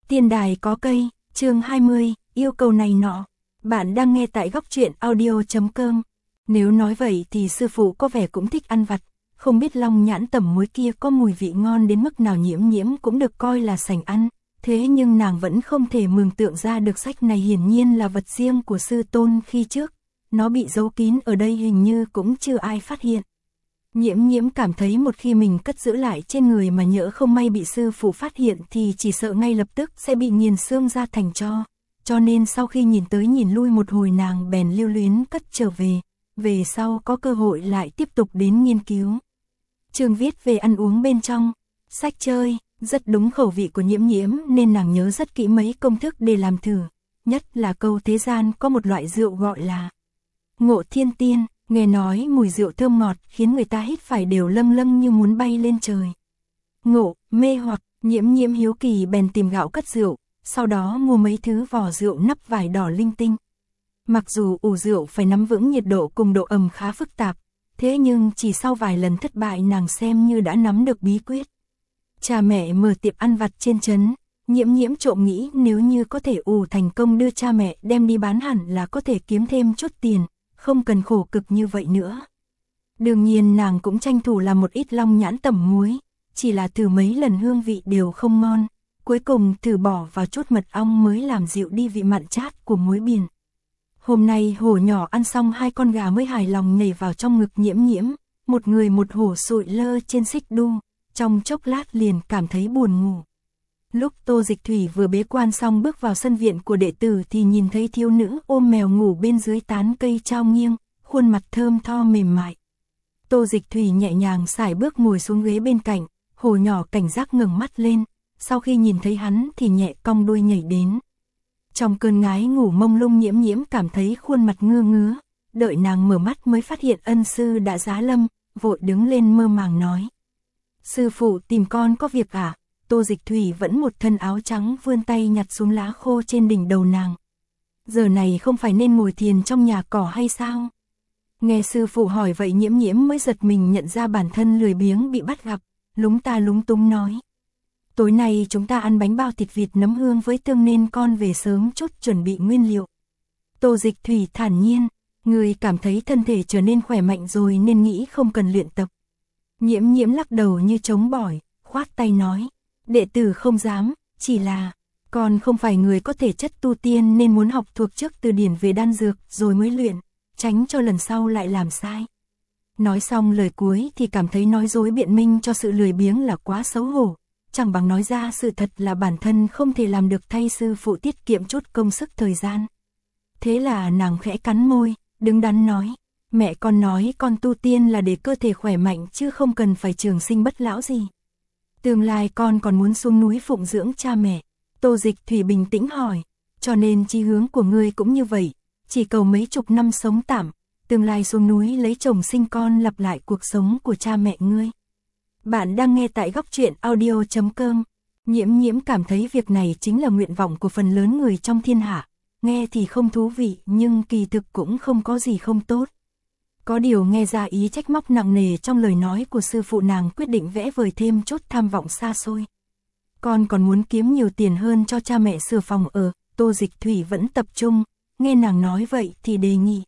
Tiên đài có cây, chương 20, yêu cầu này nọ. Bạn đang nghe tại góc truyện audio.com. Nếu nói vậy thì sư phụ có vẻ cũng thích ăn vặt, không biết long nhãn tẩm muối kia có mùi vị ngon đến mức nào Nhiễm Nhiễm cũng được coi là sành ăn. Thế nhưng nàng vẫn không thể mường tượng ra được sách này hiển nhiên là vật riêng của sư tôn khi trước. Nó bị giấu kín ở đây hình như cũng chưa ai phát hiện. Nhiễm Nhiễm cảm thấy một khi mình cất giữ lại trên người mà nhỡ không may bị sư phụ phát hiện thì chỉ sợ ngay lập tức sẽ bị nghiền xương ra thành tro. Cho nên sau khi nhìn tới nhìn lui một hồi nàng bèn lưu luyến cất trở về sau có cơ hội lại tiếp tục đến nghiên cứu. Chương viết về ăn uống bên trong, sách chơi, rất đúng khẩu vị của Nhiễm Nhiễm nên nàng nhớ rất kỹ mấy công thức để làm thử. Nhất là câu thế gian có một loại rượu gọi là Ngộ Thiên Tiên. Nghe nói mùi rượu thơm ngọt khiến người ta hít phải đều lâng lâng như muốn bay lên trời. Ngộ, mê hoặc, Nhiễm Nhiễm hiếu kỳ bèn tìm gạo cất rượu, sau đó mua mấy thứ vỏ rượu nắp vải đỏ linh tinh. Mặc dù ủ rượu phải nắm vững nhiệt độ cùng độ ẩm khá phức tạp, thế nhưng chỉ sau vài lần thất bại nàng xem như đã nắm được bí quyết. Cha mẹ mở tiệm ăn vặt trên trấn, Nhiễm Nhiễm trộm nghĩ nếu như có thể ủ thành công đưa cha mẹ đem đi bán hẳn là có thể kiếm thêm chút tiền. Không cần khổ cực như vậy nữa. Đương nhiên nàng cũng tranh thủ làm một ít long nhãn tẩm muối, chỉ là thử mấy lần hương vị đều không ngon, cuối cùng thử bỏ vào chút mật ong mới làm dịu đi vị mặn chát của muối biển. Hôm nay hổ nhỏ ăn xong 2 con gà mới hài lòng nhảy vào trong ngực Nhiễm Nhiễm, một người một hổ sụi lơ trên xích đu, trong chốc lát liền cảm thấy buồn ngủ. Lúc Tô Dịch Thủy vừa bế quan xong bước vào sân viện của đệ tử thì nhìn thấy thiếu nữ ôm mèo ngủ bên dưới tán cây trao nghiêng, khuôn mặt thơm tho mềm mại. Tô Dịch Thủy nhẹ nhàng sải bước ngồi xuống ghế bên cạnh, hổ nhỏ cảnh giác ngẩng mắt lên, sau khi nhìn thấy hắn thì nhẹ cong đuôi nhảy đến. Trong cơn ngái ngủ mông lung Nhiễm Nhiễm cảm thấy khuôn mặt ngơ ngứa, đợi nàng mở mắt mới phát hiện ân sư đã giá lâm, vội đứng lên mơ màng nói. Sư phụ tìm con có việc à? Tô Dịch Thủy vẫn một thân áo trắng vươn tay nhặt xuống lá khô trên đỉnh đầu nàng. Giờ này không phải nên ngồi thiền trong nhà cỏ hay sao? Nghe sư phụ hỏi vậy Nhiễm Nhiễm mới giật mình nhận ra bản thân lười biếng bị bắt gặp, lúng ta lúng túng nói. Tối nay chúng ta ăn bánh bao thịt vịt nấm hương với tương nên con về sớm chút chuẩn bị nguyên liệu. Tô Dịch Thủy thản nhiên, người cảm thấy thân thể trở nên khỏe mạnh rồi nên nghĩ không cần luyện tập. Nhiễm Nhiễm lắc đầu như trống bỏi, khoát tay nói. Đệ tử không dám, chỉ là, con không phải người có thể chất tu tiên nên muốn học thuộc trước từ điển về đan dược rồi mới luyện, tránh cho lần sau lại làm sai. Nói xong lời cuối thì cảm thấy nói dối biện minh cho sự lười biếng là quá xấu hổ, chẳng bằng nói ra sự thật là bản thân không thể làm được thay sư phụ tiết kiệm chút công sức thời gian. Thế là nàng khẽ cắn môi, đứng đắn nói, mẹ con nói con tu tiên là để cơ thể khỏe mạnh chứ không cần phải trường sinh bất lão gì. Tương lai con còn muốn xuống núi phụng dưỡng cha mẹ. Tô Dịch Thủy bình tĩnh hỏi, cho nên chí hướng của ngươi cũng như vậy, chỉ cầu mấy chục năm sống tạm, tương lai xuống núi lấy chồng sinh con lặp lại cuộc sống của cha mẹ ngươi. Bạn đang nghe tại góc truyện audio.com. Nhiễm Nhiễm cảm thấy việc này chính là nguyện vọng của phần lớn người trong thiên hạ, nghe thì không thú vị nhưng kỳ thực cũng không có gì không tốt. Có điều nghe ra ý trách móc nặng nề trong lời nói của sư phụ nàng quyết định vẽ vời thêm chút tham vọng xa xôi. Con còn muốn kiếm nhiều tiền hơn cho cha mẹ sửa phòng ở, Tô Dịch Thủy vẫn tập trung, nghe nàng nói vậy thì đề nghị.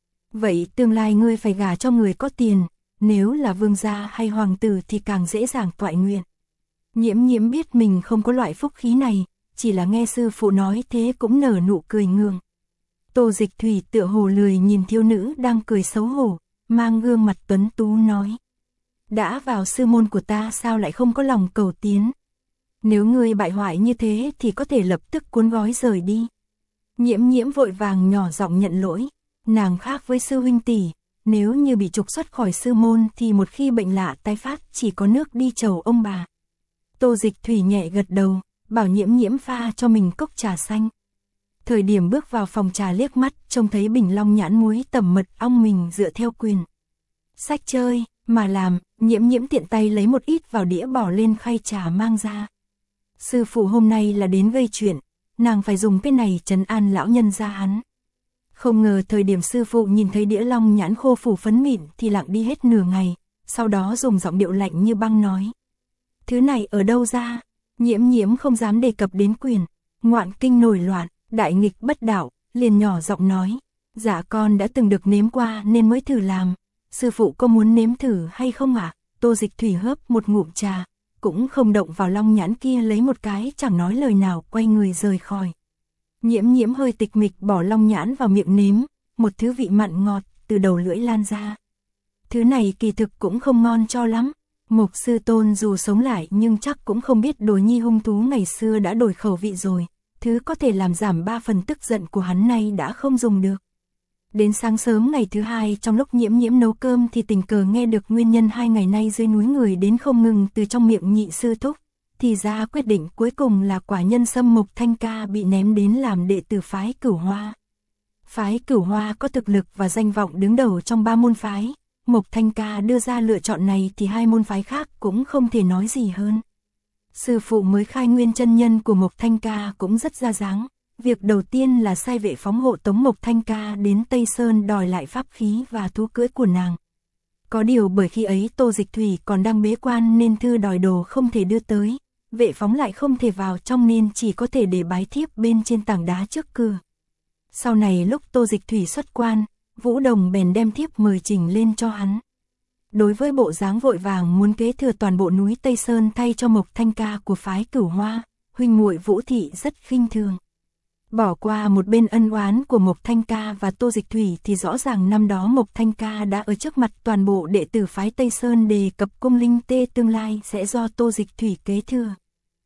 Vậy tương lai ngươi phải gả cho người có tiền, nếu là vương gia hay hoàng tử thì càng dễ dàng toại nguyện. Nhiễm Nhiễm biết mình không có loại phúc khí này, chỉ là nghe sư phụ nói thế cũng nở nụ cười ngượng. Tô Dịch Thủy tựa hồ lười nhìn thiếu nữ đang cười xấu hổ, mang gương mặt tuấn tú nói. Đã vào sư môn của ta sao lại không có lòng cầu tiến? Nếu ngươi bại hoại như thế thì có thể lập tức cuốn gói rời đi. Nhiễm Nhiễm vội vàng nhỏ giọng nhận lỗi, nàng khác với sư huynh tỷ, nếu như bị trục xuất khỏi sư môn thì một khi bệnh lạ tái phát chỉ có nước đi chầu ông bà. Tô Dịch Thủy nhẹ gật đầu, bảo Nhiễm Nhiễm pha cho mình cốc trà xanh. Thời điểm bước vào phòng trà liếc mắt, trông thấy bình long nhãn muối tẩm mật ong mình dựa theo quyền. Sách chơi, mà làm, Nhiễm Nhiễm tiện tay lấy một ít vào đĩa bỏ lên khay trà mang ra. Sư phụ hôm nay là đến gây chuyện, nàng phải dùng cái này trấn an lão nhân gia hắn. Không ngờ thời điểm sư phụ nhìn thấy đĩa long nhãn khô phủ phấn mịn thì lặng đi hết nửa ngày, sau đó dùng giọng điệu lạnh như băng nói. Thứ này ở đâu ra? Nhiễm Nhiễm không dám đề cập đến quyền, Ngoạn kinh nổi loạn, đại nghịch bất đạo, liền nhỏ giọng nói. Dạ con đã từng được nếm qua nên mới thử làm. Sư phụ có muốn nếm thử hay không ạ? Tô Dịch Thủy hớp một ngụm trà, cũng không động vào long nhãn kia lấy một cái, chẳng nói lời nào, quay người rời khỏi. Nhiễm Nhiễm hơi tịch mịch bỏ long nhãn vào miệng nếm, một thứ vị mặn ngọt từ đầu lưỡi lan ra. Thứ này kỳ thực cũng không ngon cho lắm. Mục sư Tôn dù sống lại nhưng chắc cũng không biết Đồ Nhi hung thú ngày xưa đã đổi khẩu vị rồi. Thứ có thể làm giảm 3 phần tức giận của hắn nay đã không dùng được. Đến sáng sớm ngày thứ hai, trong lúc Nhiễm Nhiễm nấu cơm thì tình cờ nghe được nguyên nhân 2 ngày nay dưới núi người đến không ngừng từ trong miệng nhị sư thúc. Thì ra quyết định cuối cùng là quả nhân sâm Mục Thanh Ca bị ném đến làm đệ tử phái Cửu Hoa. Phái Cửu Hoa có thực lực và danh vọng đứng đầu trong 3 môn phái. Mục Thanh Ca đưa ra lựa chọn này thì 2 môn phái khác cũng không thể nói gì hơn. Sư phụ mới khai nguyên chân nhân của Mục Thanh Ca cũng rất ra dáng. Việc đầu tiên là sai vệ phóng hộ tống Mục Thanh Ca đến Tây Sơn đòi lại pháp khí và thú cưỡi của nàng. Có điều bởi khi ấy Tô Dịch Thủy còn đang bế quan nên thư đòi đồ không thể đưa tới. Vệ phóng lại không thể vào trong nên chỉ có thể để bái thiếp bên trên tảng đá trước cửa. Sau này lúc Tô Dịch Thủy xuất quan, Vũ Đồng bèn đem thiếp mời trình lên cho hắn. Đối với bộ dáng vội vàng muốn kế thừa toàn bộ núi Tây Sơn thay cho Mục Thanh Ca của phái Cửu Hoa, huynh muội Vũ Thị rất khinh thường. Bỏ qua một bên ân oán của Mục Thanh Ca và Tô Dịch Thủy thì rõ ràng năm đó Mục Thanh Ca đã ở trước mặt toàn bộ đệ tử phái Tây Sơn đề cập cung linh tê tương lai sẽ do Tô Dịch Thủy kế thừa.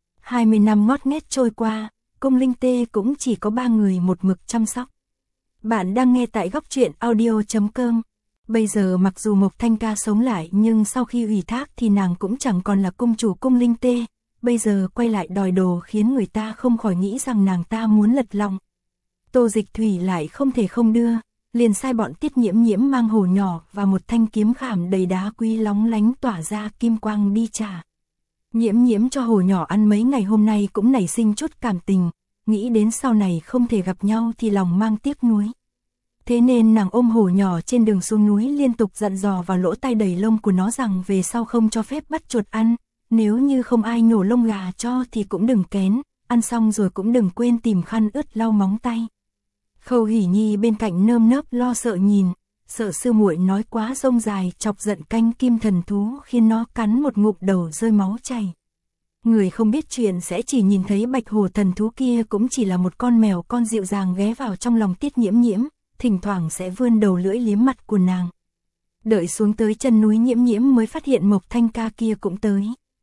20 năm ngót nghét trôi qua, cung linh tê cũng chỉ có 3 người một mực chăm sóc. Bạn đang nghe tại góc truyện audio.com. Bây giờ mặc dù Mục Thanh Ca sống lại nhưng sau khi ủy thác thì nàng cũng chẳng còn là cung chủ cung linh tê. Bây giờ quay lại đòi đồ khiến người ta không khỏi nghĩ rằng nàng ta muốn lật lòng. Tô Dịch Thủy lại không thể không đưa, liền sai bọn Tiết Nhiễm Nhiễm mang hổ nhỏ và một thanh kiếm khảm đầy đá quý lóng lánh tỏa ra kim quang đi trả. Nhiễm Nhiễm cho hổ nhỏ ăn mấy ngày hôm nay cũng nảy sinh chút cảm tình, nghĩ đến sau này không thể gặp nhau thì lòng mang tiếc nuối. Thế nên nàng ôm hổ nhỏ trên đường xuống núi liên tục dặn dò vào lỗ tai đầy lông của nó rằng về sau không cho phép bắt chuột ăn, nếu như không ai nhổ lông gà cho thì cũng đừng kén, ăn xong rồi cũng đừng quên tìm khăn ướt lau móng tay. Khâu Hỷ Nhi bên cạnh nơm nớp lo sợ nhìn, sợ sư muội nói quá rông dài chọc giận canh kim thần thú khiến nó cắn một ngụm đầu rơi máu chảy. Người không biết chuyện sẽ chỉ nhìn thấy bạch hổ thần thú kia cũng chỉ là một con mèo con dịu dàng ghé vào trong lòng Tiết Nhiễm Nhiễm, thỉnh thoảng sẽ vươn đầu lưỡi liếm mặt của nàng. Đợi xuống tới chân núi Nhiễm Nhiễm mới phát hiện Mục Thanh Ca kia cũng tới.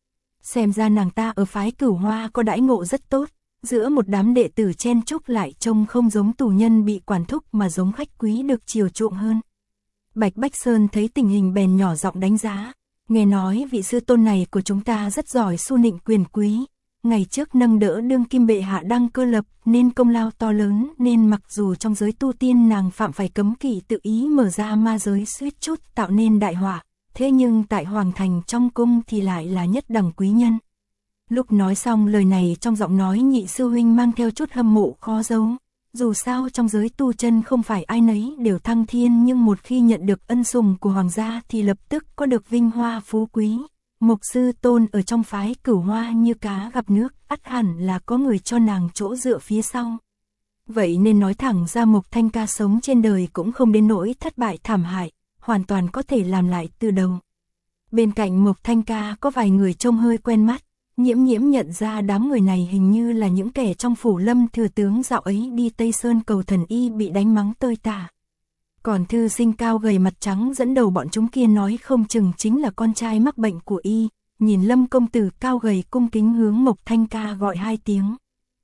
Xem ra nàng ta ở phái Cửu Hoa có đãi ngộ rất tốt, giữa một đám đệ tử chen chúc lại trông không giống tù nhân bị quản thúc mà giống khách quý được chiều chuộng hơn. Bạch Bách Sơn thấy tình hình bèn nhỏ giọng đánh giá, nghe nói vị sư tôn này của chúng ta rất giỏi su nịnh quyền quý, ngày trước nâng đỡ đương kim bệ hạ đăng cơ lập nên công lao to lớn nên mặc dù trong giới tu tiên nàng phạm phải cấm kỵ tự ý mở ra ma giới suýt chút tạo nên đại họa. Thế nhưng tại Hoàng Thành trong cung thì lại là nhất đẳng quý nhân. Lúc nói xong lời này trong giọng nói nhị sư huynh mang theo chút hâm mộ khó giấu. Dù sao trong giới tu chân không phải ai nấy đều thăng thiên nhưng một khi nhận được ân sủng của hoàng gia thì lập tức có được vinh hoa phú quý. Mục sư Tôn ở trong phái Cửu Hoa như cá gặp nước, ắt hẳn là có người cho nàng chỗ dựa phía sau. Vậy nên nói thẳng ra Mục Thanh Ca sống trên đời cũng không đến nỗi thất bại thảm hại, hoàn toàn có thể làm lại từ đầu. Bên cạnh Mục Thanh Ca có vài người trông hơi quen mắt, Nhiễm Nhiễm nhận ra đám người này hình như là những kẻ trong phủ Lâm thừa tướng dạo ấy đi Tây Sơn cầu thần y bị đánh mắng tơi tả. Còn thư sinh cao gầy mặt trắng dẫn đầu bọn chúng kia nói không chừng chính là con trai mắc bệnh của y, nhìn Lâm công tử cao gầy cung kính hướng Mục Thanh Ca gọi 2 tiếng.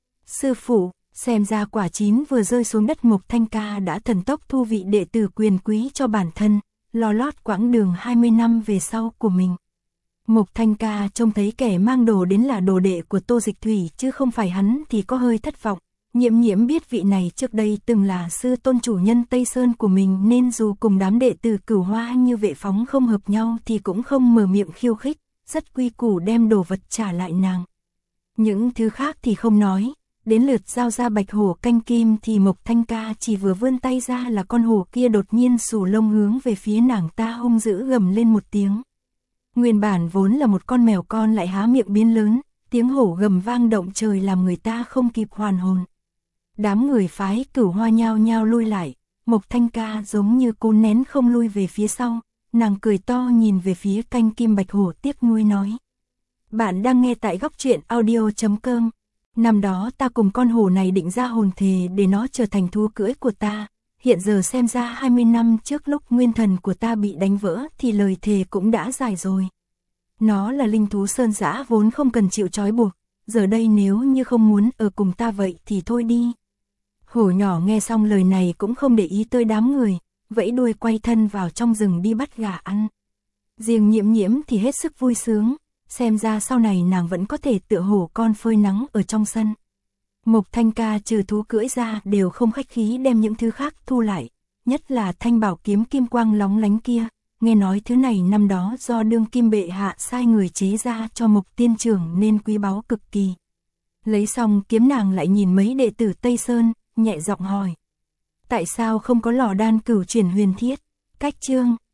Sư phụ, xem ra quả chín vừa rơi xuống đất. Mục Thanh Ca đã thần tốc thu vị đệ tử quyền quý cho bản thân, lo lót quãng đường 20 năm về sau của mình. Mục Thanh Ca trông thấy kẻ mang đồ đến là đồ đệ của Tô Dịch Thủy chứ không phải hắn thì có hơi thất vọng. Nhiễm Nhiễm biết vị này trước đây từng là sư tôn chủ nhân Tây Sơn của mình nên dù cùng đám đệ tử Cửu Hoa như vệ phóng không hợp nhau thì cũng không mở miệng khiêu khích, rất quy củ đem đồ vật trả lại nàng. Những thứ khác thì không nói, đến lượt giao ra bạch hổ canh kim thì Mục Thanh Ca chỉ vừa vươn tay ra là con hổ kia đột nhiên xù lông hướng về phía nàng ta hung dữ gầm lên một tiếng. Nguyên bản vốn là một con mèo con lại há miệng biến lớn, tiếng hổ gầm vang động trời làm người ta không kịp hoàn hồn. Đám người phái Cửu Hoa nhao nhao lui lại, Mộc Thanh Ca giống như cố nén không lui về phía sau, nàng cười to nhìn về phía canh kim bạch hổ tiếc nuối nói. Bạn đang nghe tại góc truyện audio.com. Năm đó ta cùng con hổ này định ra hồn thề để nó trở thành thú cưỡi của ta, hiện giờ xem ra 20 năm trước lúc nguyên thần của ta bị đánh vỡ thì lời thề cũng đã dài rồi. Nó là linh thú sơn dã vốn không cần chịu trói buộc, giờ đây nếu như không muốn ở cùng ta vậy thì thôi đi. Hổ nhỏ nghe xong lời này cũng không để ý tới đám người, vẫy đuôi quay thân vào trong rừng đi bắt gà ăn. Riêng Nhiễm Nhiễm thì hết sức vui sướng, xem ra sau này nàng vẫn có thể tựa hổ con phơi nắng ở trong sân. Mộc Thanh Ca trừ thú cưỡi ra đều không khách khí đem những thứ khác thu lại, nhất là thanh bảo kiếm kim quang lóng lánh kia, nghe nói thứ này năm đó do đương kim bệ hạ sai người chế ra cho Mộc tiên trưởng nên quý báu cực kỳ. Lấy xong kiếm nàng lại nhìn mấy đệ tử Tây Sơn, nhẹ giọng hỏi. Tại sao không có lò đan cửu chuyển huyền thiết? Cách chương